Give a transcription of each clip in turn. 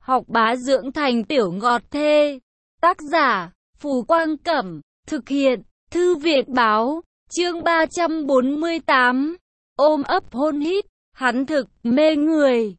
học bá dưỡng thành tiểu ngọt thê. Tác giả, Phù Quang Cẩm, thực hiện, Thư viện Báo, chương 348, ôm ấp hôn hít, hắn thực mê người.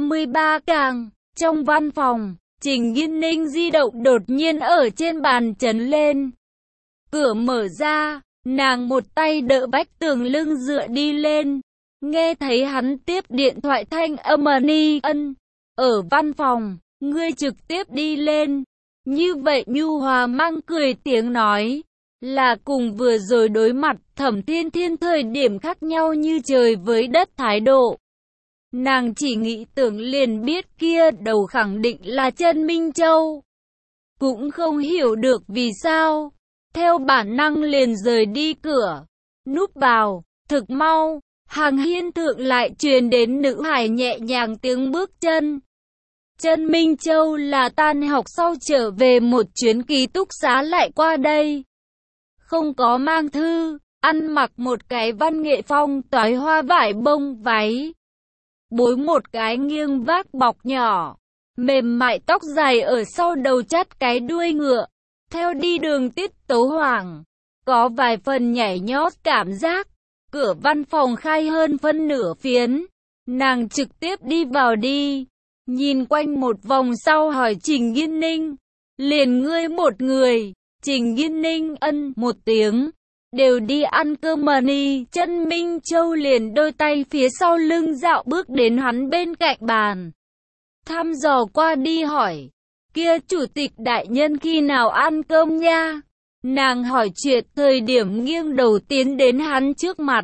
33 càng, trong văn phòng, Trình Nghiên Ninh di động đột nhiên ở trên bàn chấn lên. Cửa mở ra, nàng một tay đỡ vách tường lưng dựa đi lên. Nghe thấy hắn tiếp điện thoại thanh âm Ni Ân. Ở văn phòng, ngươi trực tiếp đi lên. Như vậy nhu hòa mang cười tiếng nói. Là cùng vừa rồi đối mặt Thẩm Thiên Thiên thời điểm khác nhau như trời với đất thái độ. Nàng chỉ nghĩ tưởng liền biết kia đầu khẳng định là Chân Minh Châu. Cũng không hiểu được vì sao. Theo bản năng liền rời đi cửa. Núp vào, thực mau. Hàng hiên thượng lại truyền đến nữ hài nhẹ nhàng tiếng bước chân. Chân Minh Châu là tan học sau trở về một chuyến ký túc xá lại qua đây. Không có mang thư, ăn mặc một cái văn nghệ phong toái hoa vải bông váy. Bối một cái nghiêng vác bọc nhỏ. Mềm mại tóc dài ở sau đầu chắt cái đuôi ngựa. Theo đi đường tiết tấu hoảng. Có vài phần nhảy nhót cảm giác. Cửa văn phòng khai hơn phân nửa phiến. Nàng trực tiếp đi vào đi. Nhìn quanh một vòng sau hỏi Trình Nghiên Ninh. Liền ngươi một người. Trình Nghiên Ninh ân một tiếng. Đều đi ăn cơm mà đi. Chân Minh Châu liền đôi tay phía sau lưng dạo bước đến hắn bên cạnh bàn. Thăm dò qua đi hỏi. Kia chủ tịch đại nhân khi nào ăn cơm nha? Nàng hỏi chuyện thời điểm nghiêng đầu tiến đến hắn trước mặt.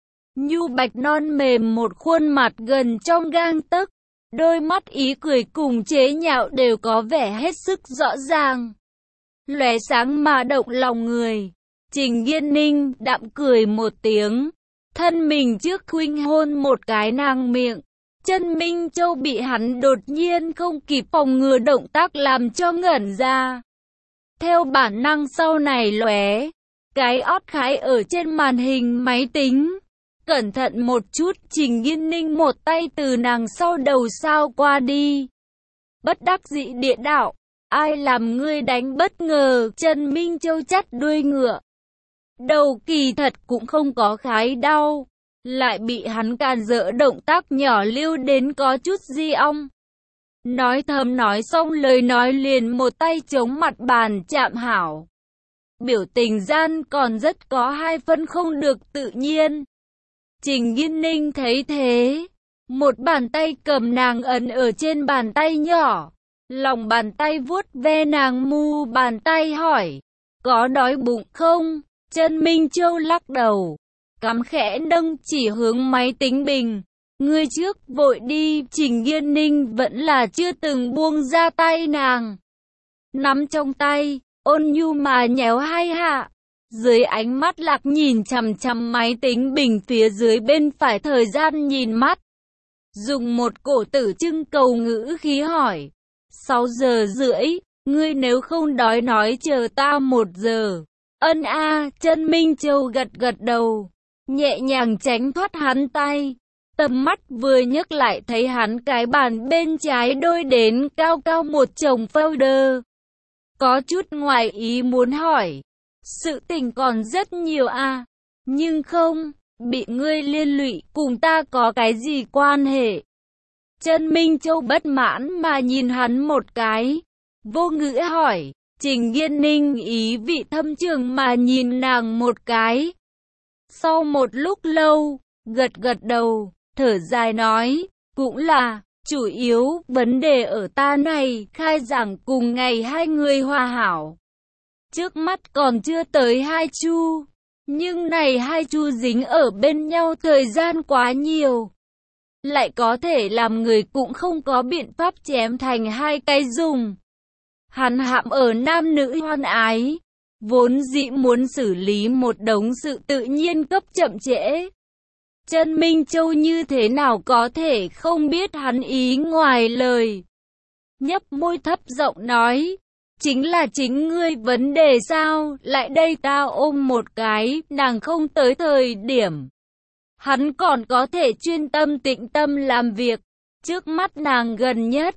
Nhu bạch non mềm một khuôn mặt gần trong gang tấc. Đôi mắt ý cười cùng chế nhạo đều có vẻ hết sức rõ ràng. Lóe sáng mà động lòng người. Trình Nghiên Ninh đạm cười một tiếng. Thân mình trước khuynh hôn một cái nàng miệng. Chân Minh Châu bị hắn đột nhiên không kịp phòng ngừa động tác làm cho ngẩn ra. Theo bản năng sau này lóe. Cái ót khái ở trên màn hình máy tính. Cẩn thận một chút, Trình Nghiên Ninh một tay từ nàng sau đầu sao qua đi. Bất đắc dĩ địa đạo. Ai làm ngươi đánh bất ngờ? Chân Minh Châu chắt đuôi ngựa. Đầu kỳ thật cũng không có khái đau. Lại bị hắn càn rỡ động tác nhỏ lưu đến có chút di ong. Nói thầm nói xong lời nói liền một tay chống mặt bàn chạm hảo. Biểu tình gian còn rất có hai phân không được tự nhiên. Trình Nghiên Ninh thấy thế. Một bàn tay cầm nàng ấn ở trên bàn tay nhỏ. Lòng bàn tay vuốt ve nàng mu bàn tay hỏi. Có đói bụng không? Chân Minh Châu lắc đầu. Cắm khẽ nâng chỉ hướng máy tính bình. Ngươi trước vội đi. Trình Nghiên Ninh vẫn là chưa từng buông ra tay nàng. Nắm trong tay, ôn nhu mà nhéo hai hạ. Dưới ánh mắt lạc nhìn chằm chằm máy tính bình phía dưới bên phải thời gian nhìn mắt. Dùng một cổ tử trưng cầu ngữ khí hỏi. 6 giờ rưỡi, ngươi nếu không đói nói chờ ta 1 giờ. Ân a. Chân Minh Châu gật gật đầu. Nhẹ nhàng tránh thoát hắn tay. Tầm mắt vừa nhấc lại thấy hắn cái bàn bên trái đôi đến cao cao một chồng folder. Có chút ngoài ý muốn hỏi. Sự tình còn rất nhiều à. Nhưng không, bị ngươi liên lụy cùng ta có cái gì quan hệ? Chân Minh Châu bất mãn mà nhìn hắn một cái. Vô ngữ hỏi. Trình Nghiên Ninh ý vị thâm trường mà nhìn nàng một cái. Sau một lúc lâu, gật gật đầu, thở dài nói. Cũng là, chủ yếu vấn đề ở ta này, khai giảng cùng ngày hai người hòa hảo. Trước mắt còn chưa tới 2 chu. Nhưng này 2 chu dính ở bên nhau thời gian quá nhiều. Lại có thể làm người cũng không có biện pháp chém thành 2 cái dùng. Hắn hãm ở nam nữ hoan ái. Vốn dĩ muốn xử lý một đống sự tự nhiên cấp chậm trễ. Chân Minh Châu như thế nào có thể không biết hắn ý ngoài lời. Nhấp môi thấp giọng nói. Chính là chính ngươi vấn đề sao, lại đây ta ôm một cái, nàng không tới thời điểm. Hắn còn có thể chuyên tâm tĩnh tâm làm việc, trước mắt nàng gần nhất.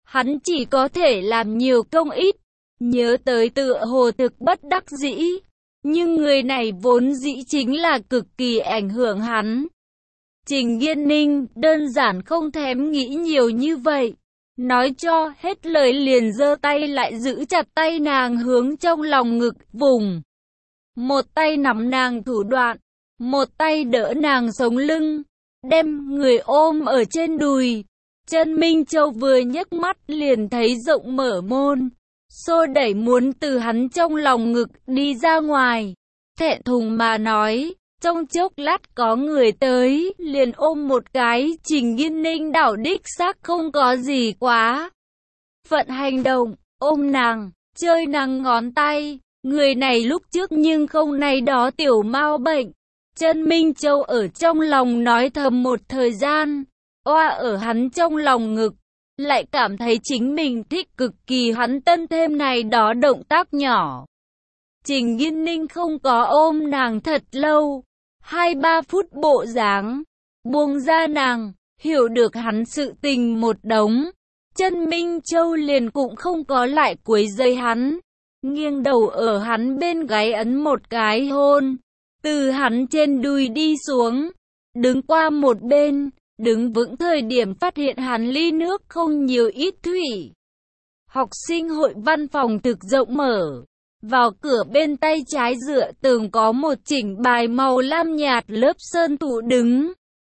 hắn chỉ có thể làm nhiều công ít. Nhớ tới tựa hồ thực bất đắc dĩ, nhưng người này vốn dĩ chính là cực kỳ ảnh hưởng hắn. Trình Nghiên Ninh đơn giản không thèm nghĩ nhiều như vậy. Nói cho hết lời liền giơ tay lại giữ chặt tay nàng hướng trong lòng ngực vùng. Một tay nắm nàng thủ đoạn, một tay đỡ nàng sống lưng, đem người ôm ở trên đùi. Chân Minh Châu vừa nhấc mắt liền thấy rộng mở môn, xô đẩy muốn từ hắn trong lòng ngực đi ra ngoài. Thẹn thùng mà nói, trong chốc lát có người tới, liền ôm một cái. Trình Nghiên Ninh đảo đích xác không có gì quá phận hành động, ôm nàng, chơi nàng ngón tay. Người này lúc trước nhưng không nay đó tiểu mao bệnh. Chân Minh Châu ở trong lòng nói thầm một thời gian, oa ở hắn trong lòng ngực, lại cảm thấy chính mình thích cực kỳ hắn tân thêm này đó động tác nhỏ. Trình Nghiên Ninh không có ôm nàng thật lâu, 2-3 phút bộ dáng, buông ra nàng, hiểu được hắn sự tình một đống. Chân Minh Châu liền cũng không có lại quấy rầy hắn, nghiêng đầu ở hắn bên gáy ấn một cái hôn, từ hắn trên đùi đi xuống, đứng qua một bên, đứng vững thời điểm phát hiện hắn ly nước không nhiều ít thủy. Học sinh hội văn phòng thực rộng mở, vào cửa bên tay trái dựa tường có một chỉnh bài màu lam nhạt lớp sơn tủ đứng.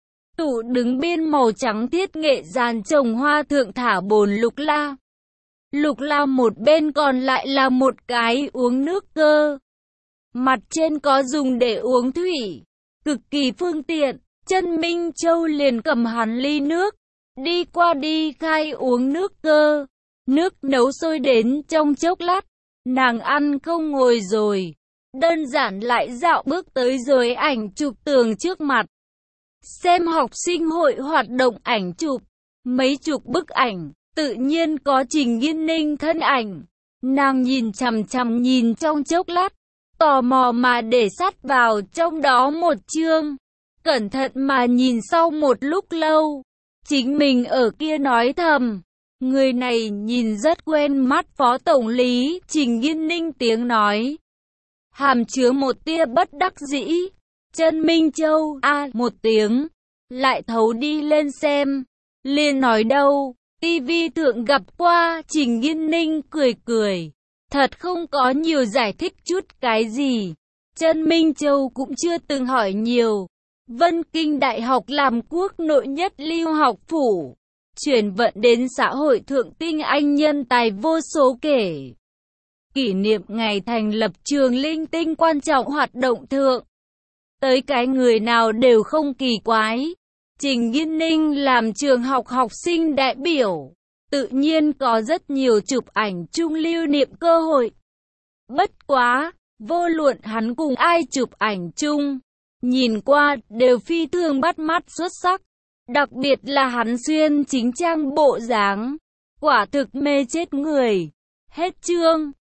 Tủ đứng biên màu trắng thiết nghệ dàn trồng hoa thượng thả bồn lục la. Lục la một bên còn lại là một cái uống nước cơ. Mặt trên có dùng để uống thủy, cực kỳ phương tiện. Chân Minh Châu liền cầm hắn ly nước, đi qua đi khai uống nước cơ. Nước nấu sôi đến trong chốc lát, nàng ăn không ngồi rồi, đơn giản lại dạo bước tới rồi ảnh chụp tường trước mặt. Xem học sinh hội hoạt động ảnh chụp, mấy chục bức ảnh, tự nhiên có Trình Nghiên Ninh thân ảnh. Nàng nhìn chằm chằm nhìn trong chốc lát, tò mò mà để sát vào trong đó một chương. Cẩn thận mà nhìn sau một lúc lâu, chính mình ở kia nói thầm, người này nhìn rất quen mắt. Phó tổng lý. Trình Nghiên Ninh tiếng nói hàm chứa một tia bất đắc dĩ. Chân Minh Châu một tiếng, lại thấu đi lên xem, liền nói đâu, tivi thượng gặp qua. Trình Nghiên Ninh cười cười, thật không có nhiều giải thích chút cái gì. Chân Minh Châu cũng chưa từng hỏi nhiều. Vân Kinh Đại học làm quốc nội nhất lưu học phủ, chuyển vận đến xã hội thượng tinh anh nhân tài vô số kể. Kỷ niệm ngày thành lập trường linh tinh quan trọng hoạt động thượng, tới cái người nào đều không kỳ quái. Trình Nghiên Ninh làm trường học học sinh đại biểu, tự nhiên có rất nhiều chụp ảnh chung lưu niệm cơ hội. Bất quá, vô luận hắn cùng ai chụp ảnh chung, nhìn qua đều phi thường bắt mắt xuất sắc. Đặc biệt là hắn xuyên chính trang bộ dáng, quả thực mê chết người. Hết chương.